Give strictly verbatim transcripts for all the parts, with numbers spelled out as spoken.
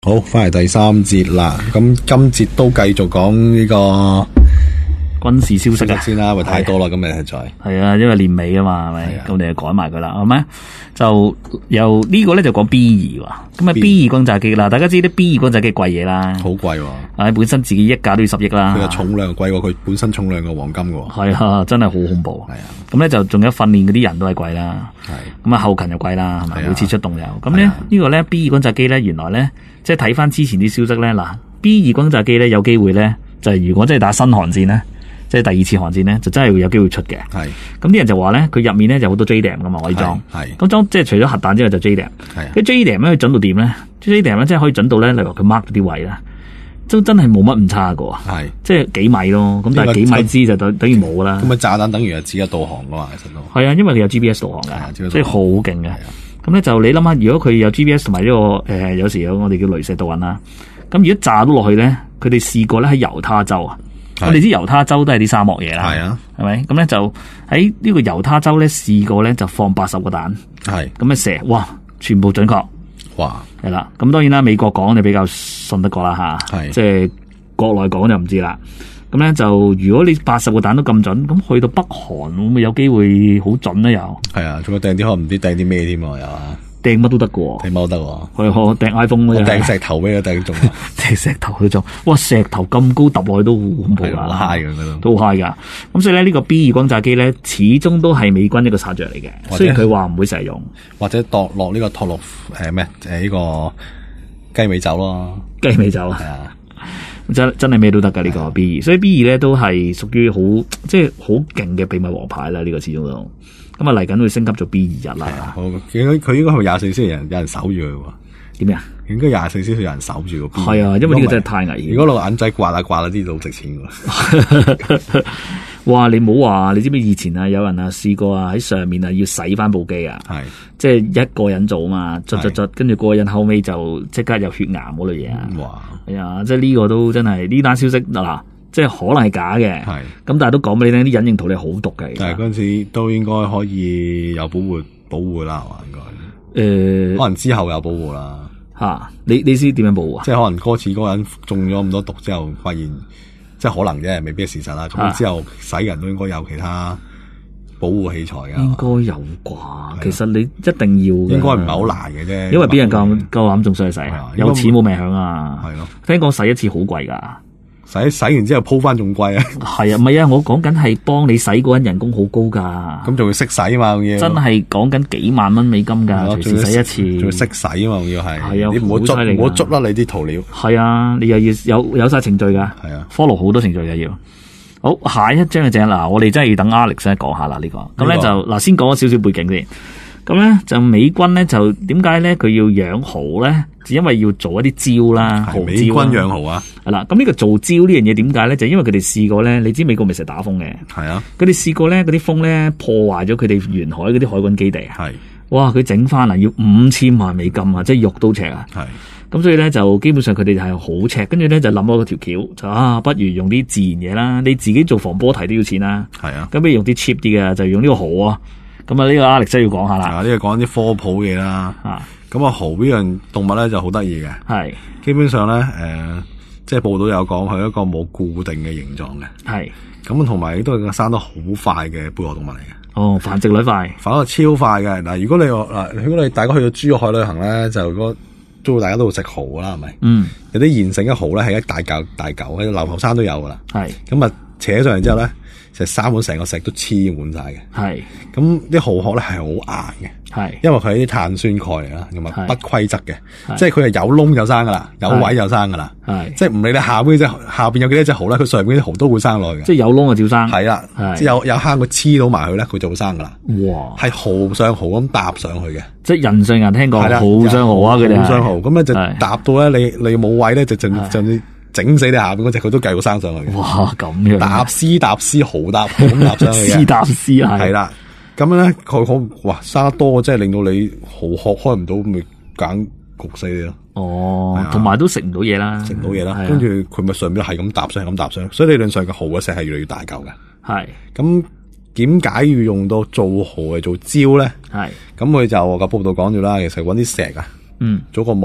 好，翻嚟第三節啦。咁今節都繼續講呢個軍事消息啊先啦，因為太多啦，咁咪係在係啊，因為年尾啊嘛，係咪？咁我哋就改埋佢啦，係咪？就由呢個咧就講 B 二喎，咁啊 B 二轟炸機啦，大家知啲 B 二轟炸機貴嘢啦， 好貴喎。 啊，本身自己一架都要十億啦， 佢嘅重量貴過佢本身重量嘅黃金嘅。 係啊，真係好恐怖。 係啊， 咁咧就仲有訓練嗰啲人都係貴啦， 係咁啊後勤又貴啦，係咪？每次出動又咁咧係啊呢個咧 B 二轟炸機咧，原來咧即係睇翻之前啲消息咧，嗱 B 二轟炸機咧有機會咧就係如果真係打新韓戰咧。即係第二次韓戰咧，就真係會有機會出嘅。 係咁啲人就話咧，佢入面咧有好多 J DAM 噶嘛，可以裝。 係咁裝即係除咗核彈之外就 J DAM。 係。 啲 J DAM 咧佢準到點咧 ？J DAM 咧即係可以準到咧，例如佢 mark 咗啲位啦，都真係冇乜唔差噶。 係。 即係幾米咯，咁但係幾米支就等等於冇啦。 咁啊炸彈等於係只有導航噶嘛，其實都。 係啊，因為佢有 G P S 導航㗎， 即係好勁嘅。咁咧就你諗下，如果佢有 G P S 同埋呢個誒、呃，有時有我哋叫雷射導引啦。咁如果炸到落去咧，佢哋試過咧喺猶他州啊。我哋知猶他州都係啲沙漠嘢啦， 係啊， 係咪？咁咧就喺呢個猶他州咧試過咧就放八十個彈， 係咁啊射，哇，全部準確， 哇， 係啦。咁當然啦，美國講就比較信得過啦吓，係即係國內講就唔知啦。咁咧就如果你八十個彈都咁準，咁去到北韓會唔會有機會好準咧？又係啊，仲有掟啲可能唔知掟啲咩添啊，又啊。 掟乜都得㗎喎， 掟乜都得喎， 係我掟 iPhone 嗰隻， 掟石頭俾佢掟中， 掟石頭都中，哇！石頭咁高揼落去都好恐怖㗎， 好 high 㗎都好 high 㗎。咁所以咧呢個 B 二轟炸機咧，始終都係美軍一個殺著嚟嘅。雖然佢話唔會成日用， 或者墮落呢個托落誒咩誒呢個雞尾酒咯， 雞尾酒啊， 係啊， 真真係咩都得㗎呢個 B 二。所以 B 二咧都係屬於好即係好勁嘅秘密王牌啦。呢個始終都。咁啊嚟緊會升級做 B 二一啦， 好，應該佢應該係廿四小時有人有人守住佢喎。 點樣？ 應該廿四小時有人守住個 B 二。 係啊，因為呢個真係太危險。 如果攞銀仔刮下刮下啲都好值錢㗎。 哇！你唔好話，你知唔知以前啊有人啊試過啊喺上面啊要洗翻部機啊， 係即係一個人做啊嘛，捽捽捽，跟住嗰個人後尾就即刻有血癌嗰類嘢啊。 哇！ 係啊，即係呢個都真係呢單消息嗱。即係可能係假嘅， 係咁但係都講俾你聽，啲隱形圖你好毒嘅。 但係嗰陣時都應該可以有保護保護啦，係嘛？應該誒，可能之後有保護啦。 吓、啊，你你知點樣保護啊？ 即係可能嗰次嗰個人中咗咁多毒之後，發現即係可能啫，未必係事實啦。咁之後洗人都應該有其他保護器材㗎。 應該有啩？其實你一定要， 應該唔係好難嘅啫。 因為邊人夠夠膽仲上去洗啊？有錢冇命享啊！ 係咯， 聽講洗一次好貴㗎。 洗洗完之後鋪翻仲貴啊！ 係啊，唔係啊，我講緊係幫你洗嗰人人工好高噶。 咁仲要識洗啊嘛，要真係講緊幾萬蚊美金噶，隨時洗一次， 仲要識洗啊嘛，要係。 係啊， 你唔好捉，唔好捉啦你啲塗料。 係啊，你又要有有晒程序噶。 係啊 ，follow 好多程序嘅要。好，下一張嘅正嗱，我哋真係要等 Alex 咧講下啦呢個。咁咧就嗱，先講少少背景先。咁咧就美軍咧就點解咧佢要養蠔咧？就因為要做一啲招啦，蠔招。 美軍養蠔啊， 係啦。咁呢個做招呢樣嘢點解咧？就因為佢哋試過咧，你知美國咪成日打風嘅。 係啊。 佢哋試過咧，嗰啲風咧破壞咗佢哋沿海嗰啲海軍基地啊。 係。 哇！佢整翻啊，要五千萬美金啊，即係肉都赤啊。係。咁所以咧就基本上佢哋係好赤，跟住咧就諗咗個條橋，就啊不如用啲自然嘢啦。你自己做防波堤都要錢啦。係啊。咁不如用啲 cheap 啲嘅，就用呢個蠔啊。咁啊，呢個 Alex 真係要講下啦。 啊，呢個講啲科普嘢啦。啊，咁啊，蠔呢樣動物咧就好得意嘅。係，基本上咧，誒、呃，即係報道有講，佢一個冇固定嘅形狀嘅。係，咁同埋都係個生得好快嘅貝殼動物嚟嘅。哦，繁殖率快，繁殖超快嘅。嗱，如果你話嗱，如果你大家去到珠海旅行咧，就如果都會大家都會食蠔噶啦，係咪？嗯。有啲現成嘅蠔咧係一大嚿大嚿，喺流浮山都有噶啦。係。咁啊，扯上嚟之後咧。就生滿成個石都黐滿晒嘅，係咁啲蠔殼咧係好硬嘅，係因為佢係啲碳酸鈣嚟啦，咁啊不規則嘅，即係佢係有窿就生噶啦，有位就生噶啦，係即係唔理你下邊隻下邊有幾多隻蠔咧，佢上邊啲蠔都會生落去嘅，即係有窿就照生，係啦，即係有有坑佢黐到埋去咧，佢就會生噶啦，哇，係蠔上蠔咁搭上去嘅，即係人上人聽過蠔上蠔啊，佢哋蠔上蠔咁咧就搭到咧，你你冇位咧就就就。整死你下邊嗰隻，佢都繼續生上去嘅。哇，咁樣搭絲搭絲，蠔搭蠔咁搭上去嘅。絲搭絲係。係啦，咁樣咧，佢好哇生得多，即係令到你蠔殼開唔到，咪揀焗死你咯。哦，同埋都食唔到嘢啦，食唔到嘢啦。跟住佢咪上邊係咁搭上，咁搭上，所以理論上嘅蠔嘅石係越嚟越大嚿嘅。係。咁點解要用到做蠔嚟做招咧？係。咁佢就個報道講咗啦，其實搵啲石啊，嗯，做個帽。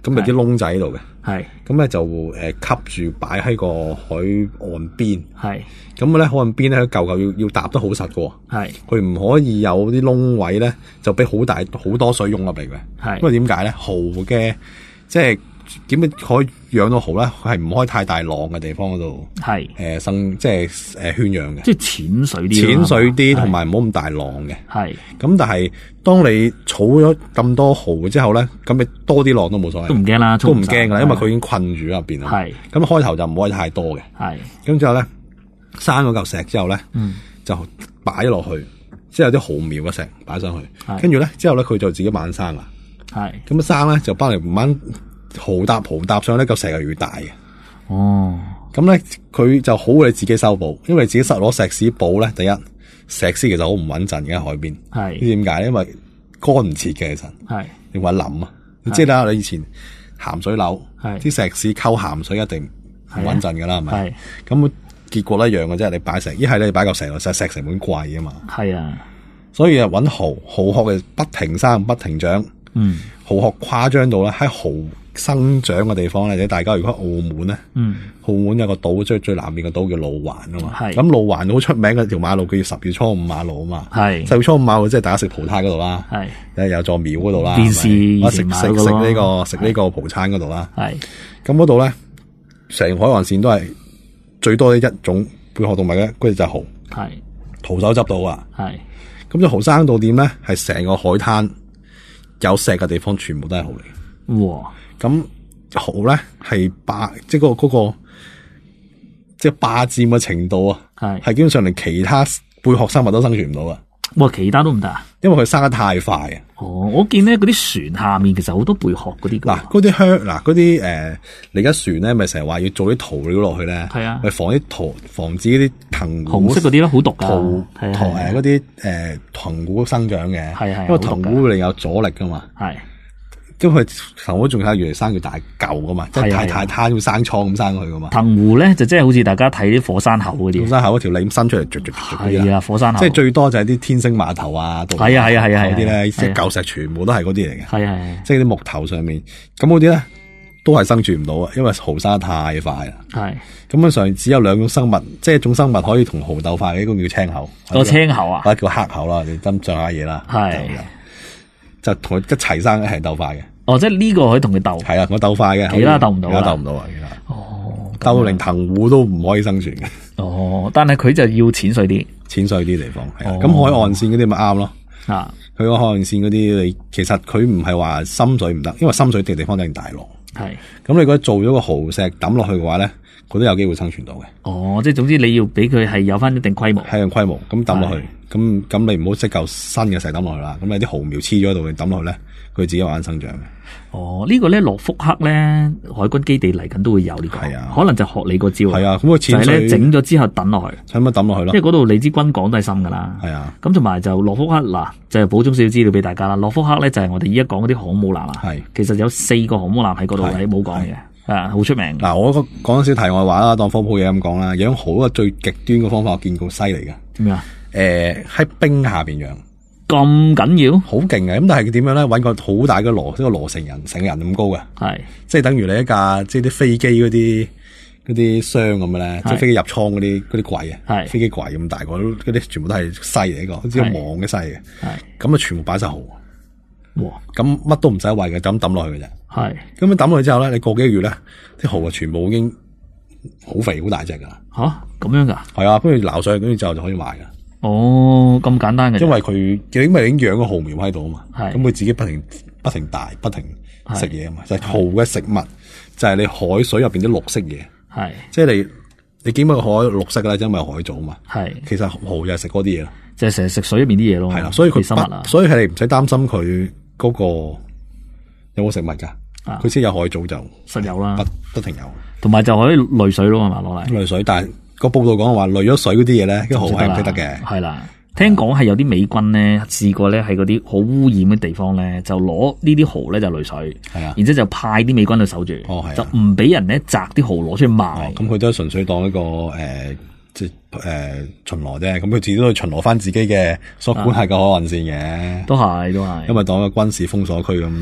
咁有啲窿仔喺度嘅， 係咁咧就誒吸住擺喺個海岸邊， 係咁咧海岸邊咧一嚿嚿要要搭得好實嘅， 係佢唔可以有啲窿位咧，就俾好大好多水湧入嚟嘅，係因為點解咧？蠔嘅即係點樣可以養到蠔咧？佢係唔開太大浪嘅地方嗰度，係誒生即係誒圈養嘅，即係淺水啲， 淺水啲同埋唔好咁大浪嘅，係咁但係。當你儲咗咁多蠔之後咧，咁你多啲浪都冇所謂， 都唔驚啦， 都唔驚噶啦，因為佢已經困住入邊啦。係咁開頭就唔可以太多嘅。係咁之後咧，生嗰嚿石之後咧，嗯，就擺咗落去，即係有啲蠔苗嘅石擺上去，跟住咧之後咧佢就自己慢慢生啦。係咁生咧就幫你慢慢蠔搭蠔搭上呢嚿石係越大嘅。哦，咁咧佢就好你自己修補，因為自己實攞石屎補咧，第一。石屎其實好唔穩陣嘅喺海邊，係點解咧？因為乾唔切嘅其實，係你話冧啊！你知啦，你以前鹹水樓，係啲石屎溝鹹水一定唔穩陣噶啦，係咪？係咁結果一樣嘅啫。你擺石，一係你擺嚿石落，石石成本貴啊嘛。係啊，所以啊揾蠔蠔殼嘅不停生不停長，嗯，蠔殼誇張到咧喺蠔生長嘅地方咧，即大家如果澳門咧，嗯，澳門有個島，即係最南面個島叫路環啊嘛，係咁路環好出名嘅條馬路，佢叫十月初五馬路啊嘛，係十月初五馬路即係大家食葡撻嗰度啦，係誒有座廟嗰度啦，電視我食食食呢個食呢個葡餐嗰度啦，係咁嗰度咧，成海岸線都係最多一種貝殼動物嘅，嗰隻就係蠔，係徒手執到啊，係咁隻蠔生到點咧？係成個海灘有石嘅地方，全部都係蠔嚟，哇！咁蠔咧係霸，即係嗰個嗰個即係霸佔嘅程度啊，係係基本上連其他貝殼生物都生存唔到啊！ 哇，其他都唔得啊， 因為佢生得太快啊！ 哦，我見咧嗰啲船下面其實好多貝殼嗰啲， 嗱嗰啲香嗱嗰啲誒，你而家船咧咪成日話要做啲塗料落去咧，係啊，咪防啲塗防止嗰啲藤紅色嗰啲咯，好毒噶， 塗塗誒嗰啲誒藤菇生長嘅，係係，因為藤菇會有阻力噶嘛，係。因為藤壺仲係越嚟生越大嚿噶嘛，即係太太攤會生瘡咁生去噶嘛。藤壺咧就即係好似大家睇啲火山口嗰啲，火山口嗰條脷咁伸出嚟，逐逐逐係啊，火山口即係最多就係啲天星碼頭啊，係啊係啊係啊嗰啲咧，即係舊石全部都係嗰啲嚟嘅，係係，即係啲木頭上面咁嗰啲咧都係生存唔到啊，因為蠔生得太快啦。係咁樣上只有兩種生物，即係一種生物可以同蠔鬥快嘅，一個叫青口，個青口啊，或者叫黑口啦，你斟上下嘢啦，係。就同佢一齊生一齊鬥快嘅。哦，即係呢個可以同佢鬥。係啊，我鬥快嘅，其他鬥唔到。其他鬥唔到啊，其他。哦，鬥到連藤壺都唔可以生存嘅。哦，但係佢就要淺水啲，淺水啲地方。係啊，咁海岸線嗰啲咪啱咯。啊，佢個海岸線嗰啲，你其實佢唔係話深水唔得，因為深水啲地方都係大浪。係。咁你如果做咗個蠔石抌落去嘅話咧，佢都有機會生存到嘅。哦，即係總之你要俾佢係有翻一定規模，係有規模咁抌落去，咁咁你唔好即嚿新嘅石抌落去啦。咁你啲蠔苗黐咗喺度，你抌落去咧，佢自己慢慢生長嘅。哦，這個、呢個咧諾福克咧海軍基地嚟緊都會有呢、這個，係啊，可能就學你個招。係啊，咁個淺水就係咧整咗之後抌落去，使乜抌落去咯？因為嗰度你知軍港都係深噶啦。係啊，咁同埋就諾福克嗱，就係補充少少資料俾大家啦。諾福克咧就係我哋依家講嗰啲航母艦啊，係，其實有四個航母艦喺嗰度，你冇講嘅。啊，好出名。嗱，我講少題外話啦，當科普嘢咁講啦。養蠔個最極端嘅方法，我見過犀利嘅。點啊？誒、呃，喺冰下邊養，咁緊要？好勁嘅。咁但係佢點樣咧？搵個好大嘅螺，即係個螺成人，成個人咁高嘅。係，即係等於你一架，即係啲飛機嗰啲嗰啲箱咁嘅咧，即係飛機入倉嗰啲嗰啲櫃啊。係，飛機櫃咁大個，嗰啲全部都係細嚟一個，好似個網嘅細嘅。係，咁啊，全部擺晒蠔。哇！咁乜都唔使餵嘅，就咁抌落去嘅啫。係，咁樣抌落去之後咧，你過幾個月咧，啲蠔啊全部已經好肥好大隻噶啦。吓，咁樣噶？係啊，跟住撈上去，跟住之後就可以賣噶。哦，咁簡單嘅。因為佢因為已經養個蠔苗喺度啊嘛。係。咁佢自己不停不停大，不停食嘢啊嘛。就係蠔嘅食物就係你海水入邊啲綠色嘢。係。即係你你見到個海綠色嘅咧，因為海藻啊嘛。係。其實蠔就係食嗰啲嘢咯。就係成日食水入邊啲嘢咯。係啦，所以佢生物啊，所以係你唔使擔心佢嗰個有冇食物噶。佢先有海藻就實有啦，不不停有，同埋就可以濾水咯，係嘛，攞嚟濾水。但係個報道講話濾咗水嗰啲嘢咧，啲蠔係唔記得嘅。係啦，聽講係有啲美軍咧試過咧喺嗰啲好污染嘅地方咧，就攞呢啲蠔咧就濾水，係啊，然之後就派啲美軍去守住，哦係，就唔俾人咧摘啲蠔攞出去賣。咁佢都係純粹當一個誒即係誒巡邏啫，咁佢自己都去巡邏翻自己嘅所管轄嘅海岸線嘅，都係都係，因為當一個軍事封鎖區咁。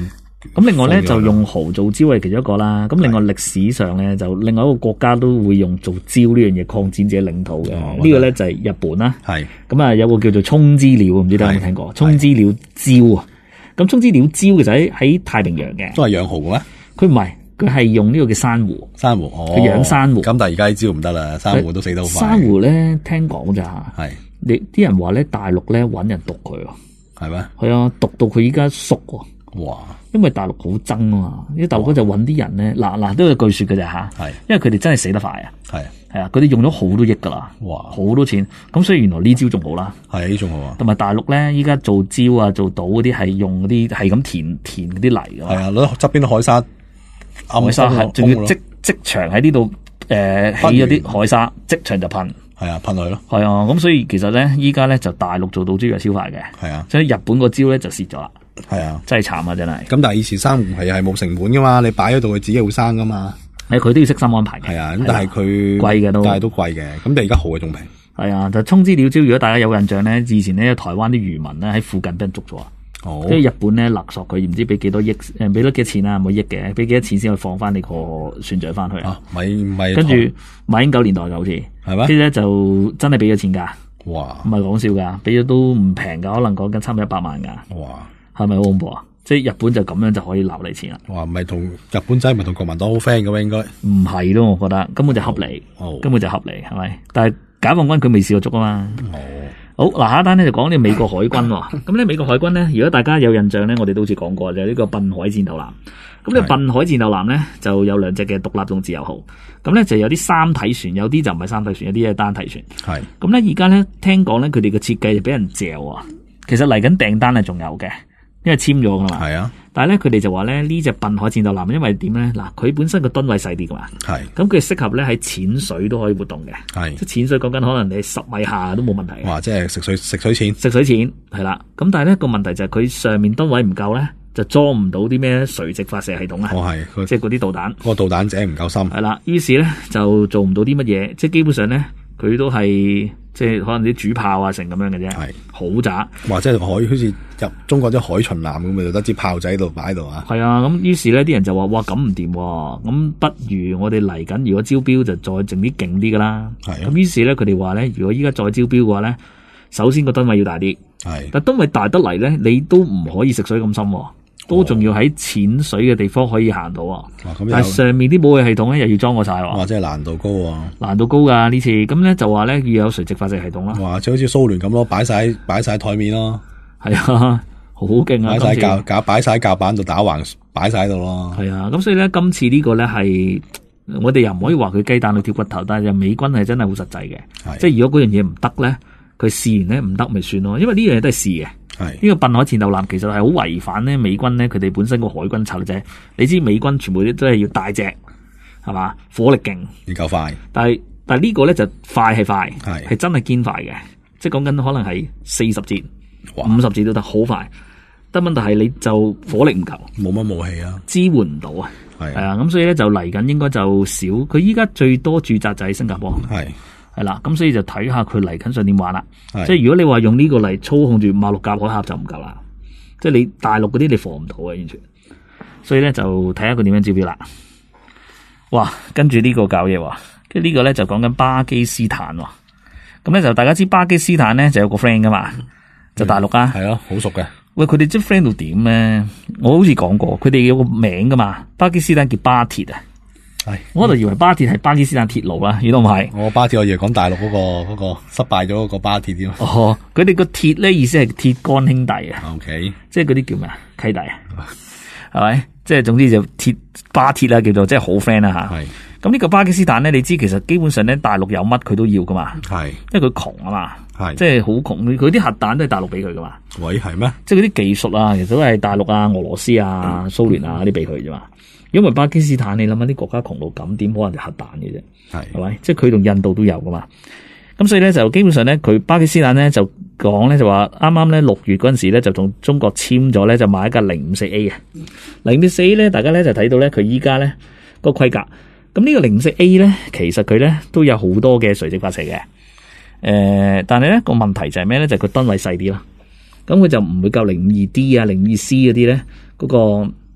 咁另外咧就用蠔做焦係其中一個啦。咁另外歷史上咧就另外一個國家都會用做焦呢樣嘢擴展自己領土嘅。哦、個呢個咧就係、是、日本啦。係咁啊，有個叫做沖之鳥，唔知大家有冇聽過？沖之鳥焦啊！咁沖之鳥焦其實喺喺太平洋嘅，都係養蠔嘅咩？佢唔係，佢係用呢個叫珊瑚。珊瑚，哦，佢養珊瑚。咁但係而家啲焦唔得啦，珊瑚都死得好快。珊瑚咧，聽講咋？係你啲人話咧，大陸咧搵人毒佢，係咩？係啊，毒到佢依家縮喎。哇！因為大陸好憎啊嘛，啲大陸就搵啲人咧，嗱嗱都有句說嘅咋吓。係，因為佢哋真係死得快啊。係。係啊，佢哋用咗好多億噶啦，哇，好多錢，咁所以原來呢招仲好啦，係呢種好啊。同埋大陸咧，依家做焦啊、做島嗰啲係用嗰啲係咁填填嗰啲泥噶，係啊，攞側邊啲海沙，海沙係仲要即即場喺呢度誒起咗啲海沙，即場就噴，係啊，噴落去咯，係啊，咁所以其實咧，依家咧就大陸做到焦又超快嘅，係啊，所以日本個焦咧就蝕咗啦，係啊，真係慘啊，真係。咁但係以前珊瑚係係冇成本噶嘛，你擺喺度佢自己會生噶嘛。係佢都要悉心安排嘅，係啊，咁但係佢貴嘅都，但係都貴嘅。咁但係而家蠔嘅仲平，係啊。就沖之鳥焦，如果大家有印象咧，以前咧台灣啲漁民咧喺附近俾人捉咗啊，哦，即係日本咧勒索佢，唔知俾幾多億，誒，俾多幾多錢啊？冇億嘅，俾幾多錢先可以放翻你個船長翻去啊？咪咪，跟住馬英九年代嘅好似係咩？跟住咧就真係俾咗錢噶，哇，唔係講笑噶，俾咗都唔平噶，可能講緊差唔多一百萬噶，哇，係咪好恐怖啊？即係日本就咁樣就可以撈你錢啦。哇，唔係同日本仔唔係同國民黨好 friend 嘅咩？應該唔係咯，我覺得根本就合理，哦、根本就合理，係咪？但係解放軍佢未試過捉啊嘛。哦、好嗱，下一單咧就講呢美國海軍。咁咧美國海軍咧，如果大家有印象咧，我哋都好似講過就係、是、呢個濱海戰鬥艦。咁呢濱海戰鬥艦咧就有兩隻嘅獨立種自由號。咁咧就有啲三體船，有啲就唔係三體船，有啲係單體船。係咁咧，而家咧聽講咧佢哋嘅設計就俾人嚼啊。其實嚟緊訂單係仲有嘅。因為簽咗噶嘛，係啊，但係咧佢哋就話咧呢隻濱海戰鬥艦，因為點咧嗱，佢本身個噸位細啲噶嘛，係，咁佢適合咧喺淺水都可以活動嘅，係，即係淺水講緊可能你十米下都冇問題。哇，即係食水食水淺，食水淺係啦，咁但係咧個問題就係佢上面噸位唔夠咧，就裝唔到啲咩垂直發射系統啊，哦係，即係嗰啲導彈，個導彈井唔夠深，係啦，於是咧就做唔到啲乜嘢，即係基本上咧佢都係。即係可能啲主炮啊，成咁樣嘅啫，係好渣。或者係海，好似入中國啲海巡艦咁，咪就得支炮仔喺度擺喺度啊。係啊，咁於是咧，啲人就話：哇，咁唔掂，咁不如我哋嚟緊，如果招標就再整啲勁啲噶啦。係。咁於是咧，佢哋話咧，如果依家再招標嘅話咧，首先個噸位要大啲。係。但噸位大得嚟咧，你都唔可以食水咁深。都仲要喺淺水嘅地方可以行到啊！但係上面啲武器系統咧又要裝過晒喎。哇！真係難度高啊！難度高噶呢次，咁咧就話咧要有垂直發射系統啦。哇！就好似蘇聯咁咯，擺晒擺晒台面咯。係啊，好勁啊！擺晒教架，擺晒喺教板度打橫，擺晒喺度咯。係啊，咁所以咧今次呢個咧係我哋又唔可以話佢雞蛋裏挑骨頭，但係又美軍係真係好實際嘅。即係如果嗰樣嘢唔得咧，佢試完咧唔得咪算咯，因為呢樣嘢都係試嘅。係呢、這個濱海戰鬥艦其實係好違反咧美軍咧佢哋本身個海軍策略啫。你知美軍全部都係要大隻，係嘛，火力勁，要夠快。但係但係呢個咧就快係快，係係真係堅快嘅，即係講緊可能係四十節、五十節都得，好快。但問題係你就火力唔夠，冇乜武器啊，支援唔到啊。係啊，咁所以咧就嚟緊應該就少。佢依家最多駐紮就喺新加坡。係。係啦，咁所以就睇下佢嚟緊想點玩啦。即係如果你話用呢個嚟操控住馬六甲海峽就唔夠啦。即係你大陸嗰啲你防唔到啊，完全。所以咧就睇下佢點樣招標啦。哇，跟住呢個搞嘢喎，跟住呢個咧就講緊巴基斯坦喎。咁咧就大家知巴基斯坦咧就有個 friend 噶嘛，就大陸啊。係咯，好熟嘅。喂，佢哋即係 friend 到點咧？我好似講過，佢哋有個名噶嘛，巴基斯坦叫巴鐵啊。係，我就以為巴鐵係巴基斯坦鐵路啦，原來唔係。我巴鐵我以為講大陸嗰、嗰個、嗰個失敗咗嗰個巴鐵添。哦，佢哋個鐵咧意思係鐵桿兄弟啊。O、okay. K， 即係嗰啲叫咩啊？契弟啊，係咪？即係總之就鐵巴鐵啦，叫做即係好 friend 啦吓。係。咁呢個巴基斯坦咧，你知其實基本上咧大陸有乜佢都要噶嘛。係。因為佢窮啊嘛。係。即係好窮，佢啲核彈都係大陸俾佢噶嘛。喂，係咩？即係嗰啲技術啊，其實都係大陸啊、俄羅斯啊、蘇聯啊啲俾佢啫嘛。因為巴基斯坦你諗下啲國家窮到咁，點可能係核彈嘅啫？係係咪？即係佢同印度都有噶嘛？咁所以咧就基本上咧，佢巴基斯坦咧就講咧就話啱啱咧六月嗰陣時咧就同中國簽咗咧就買一架零五四 A 嘅零五四 A 咧，大家咧就睇到咧佢依家咧個規格。咁呢個零五四 A 咧，其實佢咧都有好多嘅垂直發射嘅。誒、呃，但係咧個問題就係咩咧？就係佢噸位細啲啦。咁佢就唔會夠零五二 D 啊、零五二 C 嗰啲咧嗰個。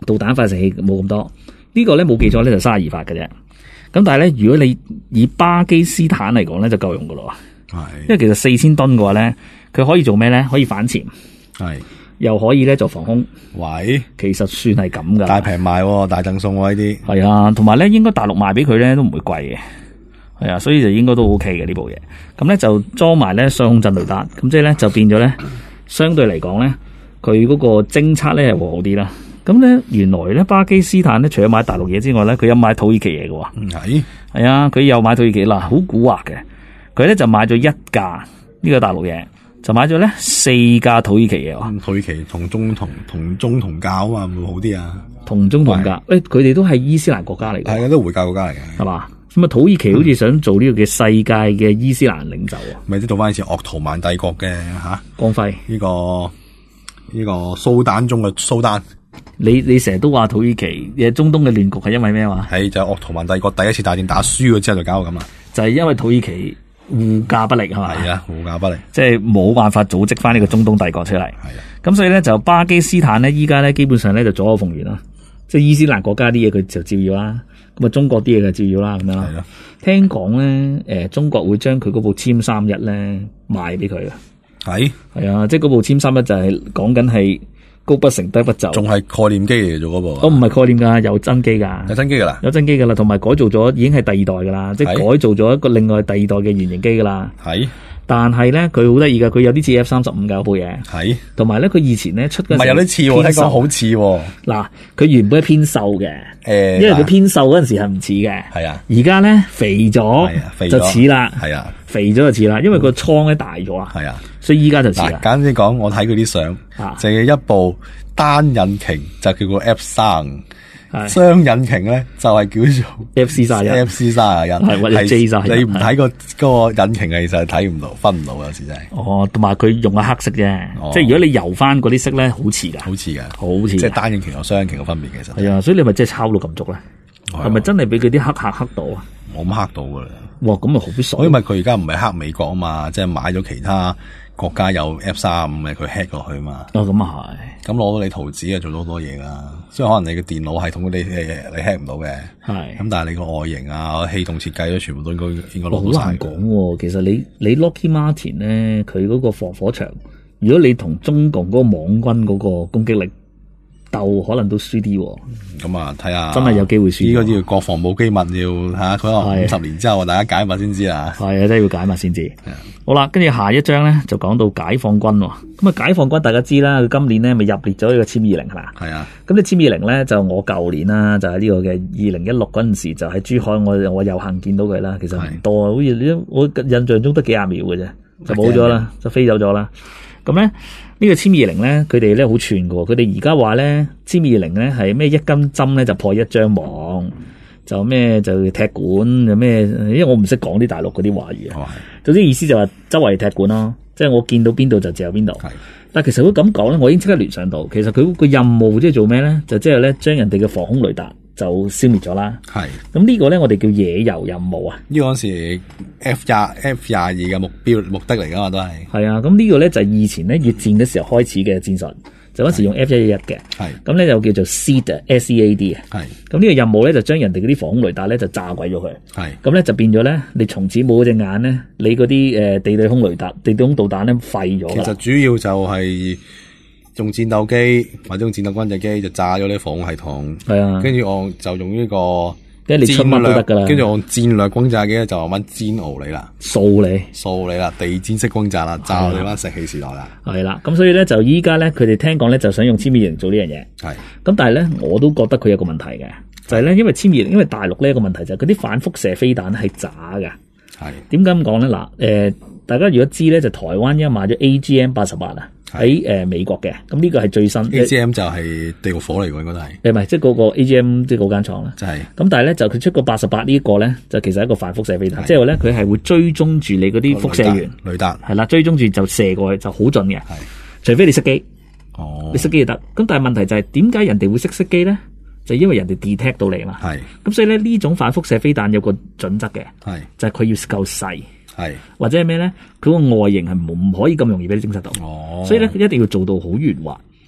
導彈發射器冇咁多。呢個咧冇記錯咧就三十二發嘅啫。咁但係咧，如果你以巴基斯坦嚟講咧，就夠用噶咯。係，因為其實四千噸嘅話咧，佢可以做咩咧？可以反潛，係，又可以咧做防空。喂，其實算係咁噶。大平賣，大贈送喎呢啲。係啊，同埋咧，應該大陸賣俾佢咧都唔會貴嘅。係啊，所以就應該都 OK 嘅呢部嘢。咁咧就裝埋咧雙控陣雷達，咁即係咧就變咗咧，相對嚟講咧，佢嗰個偵測咧係會好啲啦。咁咧原來咧巴基斯坦咧除咗買大陸嘢之外咧，佢有買土耳其嘢嘅喎。係係啊，佢有買土耳其嗱，好蠱惑嘅。佢咧就買咗一架呢個大陸嘢，就買咗咧四架土耳其嘢。嗯、土耳其同中同同宗同教啊嘛，會好啲啊。同宗同教，誒，佢哋都係伊斯蘭國家嚟嘅。係啊，都回教國家嚟嘅，係嘛？咁啊，土耳其好似想做呢個嘅世界嘅伊斯蘭領袖啊。咪即係做翻以前鄂圖曼帝國嘅吓光輝呢個呢個蘇丹中嘅蘇丹。你你成日都話土耳其嘅中東嘅亂局係因為咩話？係就係鄂圖曼帝國第一次大戰打輸咗之後就搞到咁啦。就係因為土耳其護駕不力係嘛？係啊，護駕不力，即係冇辦法組織翻呢個中東帝國出嚟。係啊，咁所以咧就巴基斯坦咧依家咧基本上咧就左右逢源啦。即係伊斯蘭國家啲嘢佢就照要啦，咁啊中國啲嘢就照要啦咁樣。係咯，聽講咧誒中國會將佢嗰部殲三一咧賣俾佢啊。係係啊，即係嗰部殲三一就係講緊係。高不成低不就，仲係概念機嚟做嗰部。哦，唔係概念噶，有真機噶，有真機噶啦，有真機噶啦，同埋改造咗，已經係第二代噶啦，即係改造咗一個另外第二代嘅原型機噶啦。係，但係咧佢好得意噶，佢有啲似 F 三十五噶嗰部嘢。係，同埋咧佢以前咧出嘅唔係有啲似，聽講好似。嗱，佢原本係偏瘦嘅，誒，因為佢偏瘦嗰陣時係唔似嘅。係啊，而家咧肥咗，就似啦。係啊，肥咗就似啦，因為個倉咧大咗啊。係啊。所以依家就似啦。簡單啲講，我睇佢啲相，就係一部單引擎就叫個 F 三，雙引擎咧就係叫做 F C 三十一，F C 三十一，係或者 J 三十一。你唔睇個嗰個引擎其實係睇唔到，分唔到有時真係。哦，同埋佢用嘅黑色啫，即係如果你油翻嗰啲色咧，好似噶，好似噶，好似。即係單引擎同雙引擎嘅分別其實。係啊，所以你咪即係抄到咁足咧？係咪真係俾佢啲黑客黑到啊？冇咁黑到噶啦。哇，咁咪好必爽。因為佢而家唔係黑美國啊嘛，即係買咗其他國家有 F 三十五嘅，佢 hack 落去嘛。哦，咁啊係。咁攞到你圖紙啊，做到好多嘢噶。所以可能你嘅電腦系統你你 hack 唔到嘅。係。咁但係你個外形啊、氣動設計都全部都應該應該攞到晒。好難講。其實你你 Lockheed Martin 咧，佢嗰個防火牆，如果你同中共嗰個網軍嗰個攻擊力鬥，可能都輸啲。咁啊，睇下真係有機會輸。呢個要國防冇機密要吓，佢話五十年之後大家解密先知啊。係啊，真係要解密先知。好啦，跟住下一章咧就講到解放軍。咁啊，解放軍大家知啦，佢今年咧咪入列咗呢個殲二零係嘛？係啊。咁你殲二零咧就我舊年啦，就係呢個嘅二零一六嗰陣時就喺珠海，我我有幸見到佢啦。其實唔多啊，好似我印象中得幾廿秒嘅啫，就冇咗啦，就飛走咗啦。咁咧。呢個殲二零咧，佢哋咧好串㗎喎。佢哋而家話咧，殲二零咧係咩一根針咧就破一張網，就咩就踢館，就咩，因為我唔識講啲大陸嗰啲話語啊。總之意思就話周圍踢館咯，即係我見到邊度就射邊度。但其實佢咁講咧，我已經即刻聯想到，其實佢個任務即係做咩咧？就即係咧將人哋嘅防空雷達就消滅咗啦。係。咁呢個咧，我哋叫野遊任務啊。呢個嗰時 F 廿 F 廿二嘅目標目的嚟噶嘛，都係。係啊，咁呢個咧就係以前咧越戰嘅時候開始嘅戰術，就嗰時用 F 一一一嘅。係。咁咧就叫做 S E A D S E A D 啊。係。咁呢個任務咧就將人哋嗰啲防空雷達咧就炸鬼咗佢。係。咁咧就變咗咧，你從此冇嗰隻眼咧，你嗰啲誒地對空雷達、地對空導彈咧廢咗。其實主要就係用戰鬥機或者用戰鬥軍製機就炸咗啲防空系統。係啊。跟住我就用呢個。即係你出乜都得噶啦，跟住用戰略轟炸機咧就慢慢煎熬你啦，掃你，掃你啦，地氈式轟炸啦，炸你翻石器時代啦，係啦，咁所以咧就依家咧佢哋聽講咧就想用殲二零做呢樣嘢，係，咁但係咧我都覺得佢有個問題嘅，就係咧因為殲二零因為大陸呢一個問題就係佢啲反輻射飛彈係渣嘅，係，點解咁講咧？嗱，誒、呃，大家如果知咧就台灣依家買咗 A G M 八十八啊。喺誒、呃、美國嘅，咁呢個係最新 A G M 就係地獄火嚟嘅，應該都係誒唔係，即係嗰個 A G M 即係嗰間廠啦，就係、是、咁。但係咧就佢出個八十八呢個咧，就其實係一個反輻射飛彈，即係話咧佢係會追蹤住你嗰啲輻射源雷達係啦，追蹤住就射過去就好準嘅，係除非你熄機哦，你熄機就得。咁但係問題就係點解人哋會識熄機咧？就因為人哋 detect 到你嘛，係咁所以咧呢種反輻射飛彈有個準則嘅，係就係、是、佢要夠細。係或者係咩咧？佢個外形係唔唔可以咁容易俾你偵察到，哦、所以咧佢一定要做到好圓滑。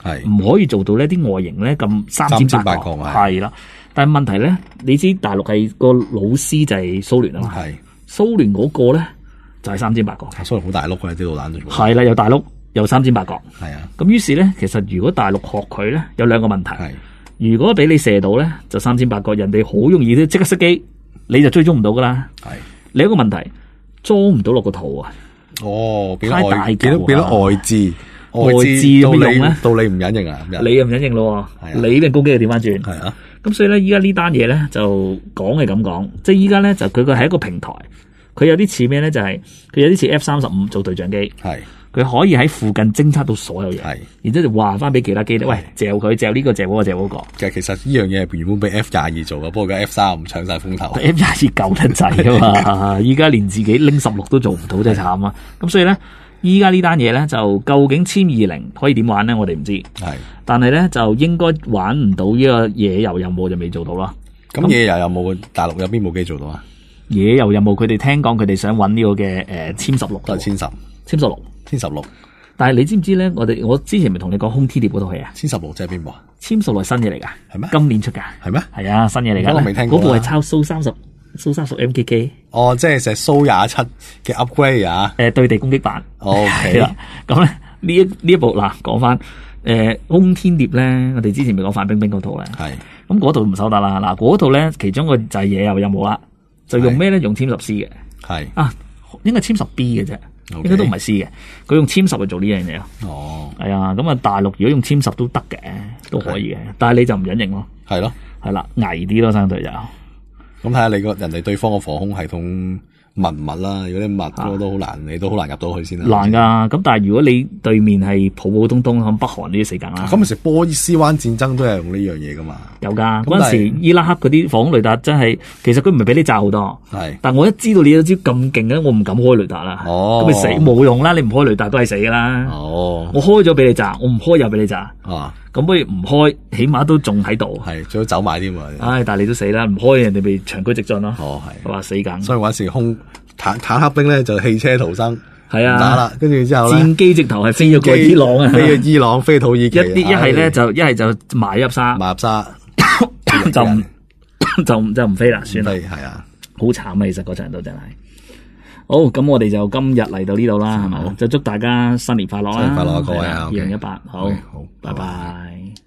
係唔可以做到呢啲外形咧咁三尖八角，係啦。但係問題咧，你知大陸係個老師就係蘇聯啊嘛，係蘇聯嗰個咧就係三尖八角， 蘇聯好大碌嘅啲導彈， 係啦，又大碌又三尖八角， 係啊。咁於是咧，其實如果大陸學佢咧，有兩個問題，係如果俾你射到咧，就三尖八角，人哋好容易都即刻熄機，你就追蹤唔到噶啦。係另一個問題，裝唔到落個肚啊。哦，太大嚿， 變咗變咗外置。 外置有咩用咧？ 到你唔隱形啊？ 你又唔隱形咯？你俾攻擊就調翻轉。係啊。咁所以咧，依家呢單嘢咧就講係咁講，即係依家咧就佢個係一個平台，佢有啲似咩咧？就係、是、佢有啲似 F 三十五做對講機。係。佢可以喺附近偵測到所有嘢。係。然之後就話翻俾其他機咧，喂，嚼佢，嚼呢個，嚼嗰個，嚼嗰個。其實其實呢樣嘢原本俾 F 廿二做嘅，不過而家 F 三十五搶晒風頭。 F 廿二夠得滯啊嘛！依家連自己拎十六都做唔到，真係慘啊！咁所以咧。依家呢單嘢咧，就究竟殲二零可以點玩咧？我哋唔知。係，但係咧就應該玩唔到呢個野遊任務就未做到啦。 咁野遊任務大陸有邊部機做到啊？ 野遊任務佢哋聽講佢哋想揾呢個嘅誒殲十六，都係殲十，殲十六， 殲十六。但係你知唔知咧？我哋我之前咪同你講空天獵嗰套戲啊？ 殲十六即係邊部啊？ 殲十六係新嘢嚟㗎，係咩？今年出㗎， 係咩？ 係啊，新嘢嚟㗎。 我未聽過。 嗰部係抄蘇三十。蘇三十 M K K 哦，即係就蘇廿七嘅 upgrade 啊！ 誒、呃，對地攻擊版。 O K 啦， 咁咧呢一呢一部嗱，講翻誒空天獵咧，我哋之前咪講范冰冰嗰套咧，係咁嗰套唔收得啦。嗱，嗰套咧其中個就係野遊任務啦，就用咩咧？用殲十 C 嘅，係啊，應該殲十 B 嘅啫，應該都唔係 C 嘅。佢用殲十去做呢樣嘢咯。哦，係啊，咁啊大陸如果用殲十都得嘅，都可以嘅，但係你就唔隱形咯。係咯，係啦，危啲咯，相對就。 咁睇下你個人哋對方個防空系統密唔密啦，如果你密嗰都好難，你都好難入到去先啦。難噶，咁但係如果你對面係普普通通響北韓呢啲死梗啦。咁其實波斯灣戰爭都係用呢樣嘢噶嘛。有噶，嗰陣時伊拉克嗰啲防空雷達真係，其實佢唔係俾你炸好多。係，但我一知道你有招咁勁咧，我唔敢開雷達啦。哦，咁咪死冇用啦，你唔開雷達都係死噶啦。哦，我開咗俾你炸，我唔開又俾你炸。啊。咁不如唔開，起碼都仲喺度。係，最好走埋添啊！唉，但係你都死啦，唔開人哋咪長驅直進咯。哦，係，話死梗。所以嗰時空坦坦克兵咧就汽車逃生，係啊，打啦，跟住之後咧戰機直頭係飛咗過伊朗啊，飛咗伊朗，飛土耳其。一啲一係咧就一係就埋入沙，埋入沙就唔就就唔飛啦，算啦。係啊，好慘啊！其實嗰場都真係。好，咁我哋就今日嚟到呢度啦，係嘛？就祝大家新年快樂啦！新年快樂，各位啊！二零一八，好，好，拜拜。